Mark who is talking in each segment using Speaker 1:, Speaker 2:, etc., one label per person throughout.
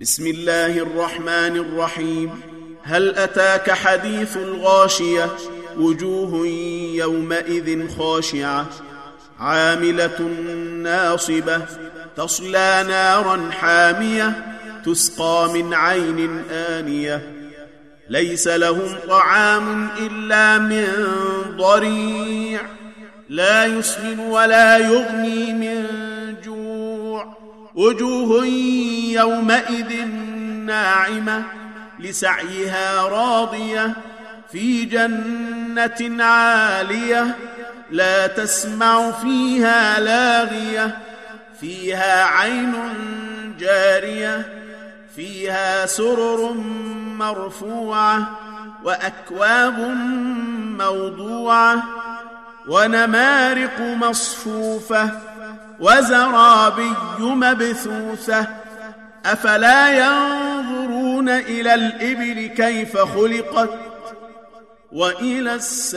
Speaker 1: بسم الله الرحمن الرحيم. هل أتاك حديث الغاشية؟ وجوه يومئذ خاشعة عاملة ناصبة تصلى نارا حامية تسقى من عين آنية ليس لهم طعام إلا من ضريع لا يسمن ولا يغني من جوع وجوه يومئذ ناعمة لسعيها راضية في جنة عالية لا تسمع فيها لاغية فيها عين جارية فيها سرر مرفوعة وأكواب موضوعة ونمارق مصفوفة وزرابي مبثوثة أفلا ينظرون إلى الإبل كيف خلقت وإلى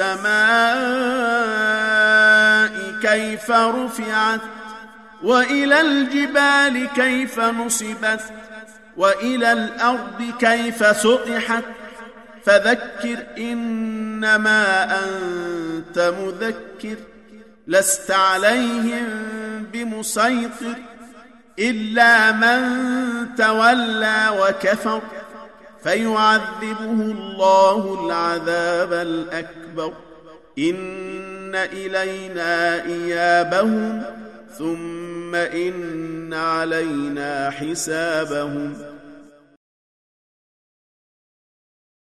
Speaker 1: السماء كيف رفعت وإلى الجبال كيف نصبت وإلى الأرض كيف سطحت فذكر إنما أنت مذكر لست عليهم بمسيطر إلا من تولى وكفر فيعذبه الله العذاب الأكبر إن إلينا إيابهم ثم إن علينا حسابهم